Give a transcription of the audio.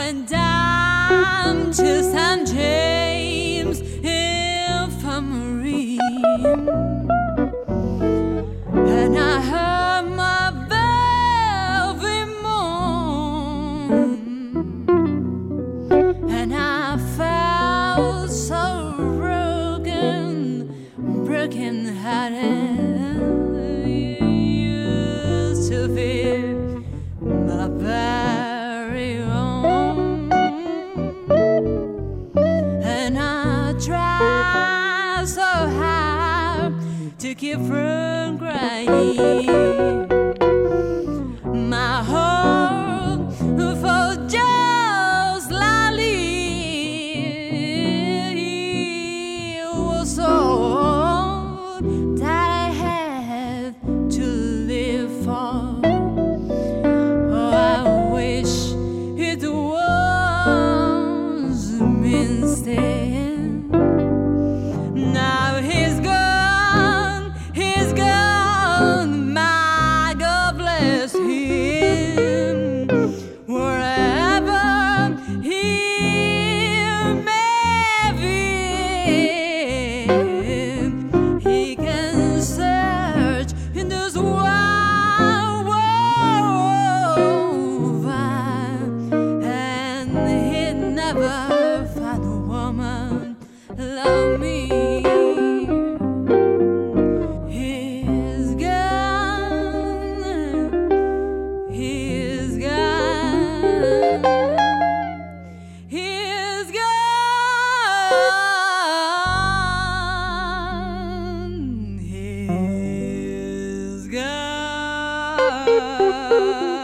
went down to St. James Infirmary, and I heard my velvet moan, and I felt so broken hearted. Used to be my very own, and I tried so hard to keep from crying. My hope for just lightly was all that I had to live for. Oh, I wish it was me instead. Now he's gone, my God bless him, wherever he may be. He can search in this wide world, and he'd never find a woman love me. He's gone, he's gone, he's gone, he's gone.